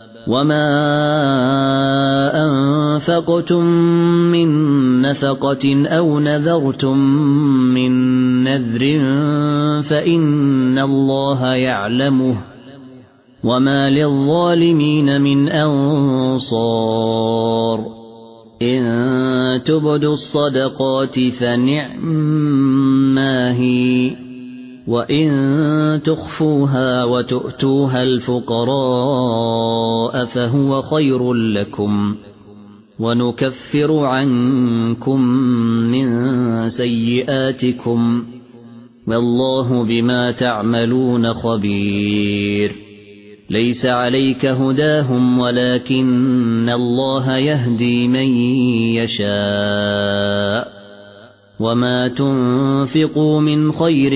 وما أنفقتم من نفقة أو نذرتم من نذر فإن الله يعلمه وما للظالمين من أنصار إن تبدوا الصدقات فنعما هي وإن تخفوها وتؤتوها الفقراء فهو خير لكم ونكفر عنكم من سيئاتكم والله بما تعملون خبير ليس عليك هداهم ولكن الله يهدي من يشاء وما تنفقوا من خير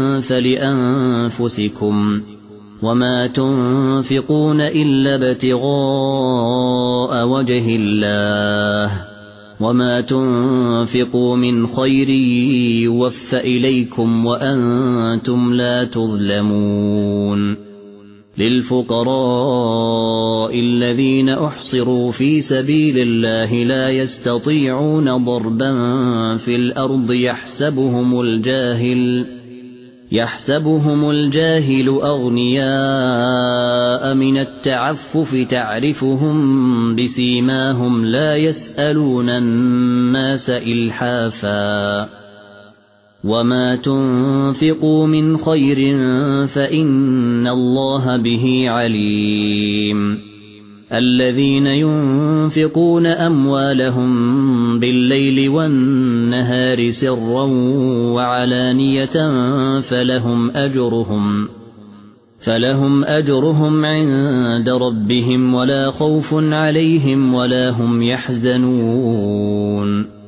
فلأنفسكم وما تنفقون إلا ابتغاء وجه الله وما تنفقوا من خير يوفى إليكم وأنتم لا تظلمون للفقراء الذين أحصروا في سبيل الله لا يستطيعون ضربا في الأرض يحسبهم الجاهل أغنياء من التعفف تعرفهم بسيماهم لا يسألون الناس إلحافا وما تنفقوا من خير فإن الله به عليم الذين ينفقون أموالهم بالليل والنهار سرا وعلانية فلهم أجرهم عند ربهم ولا خوف عليهم ولا هم يحزنون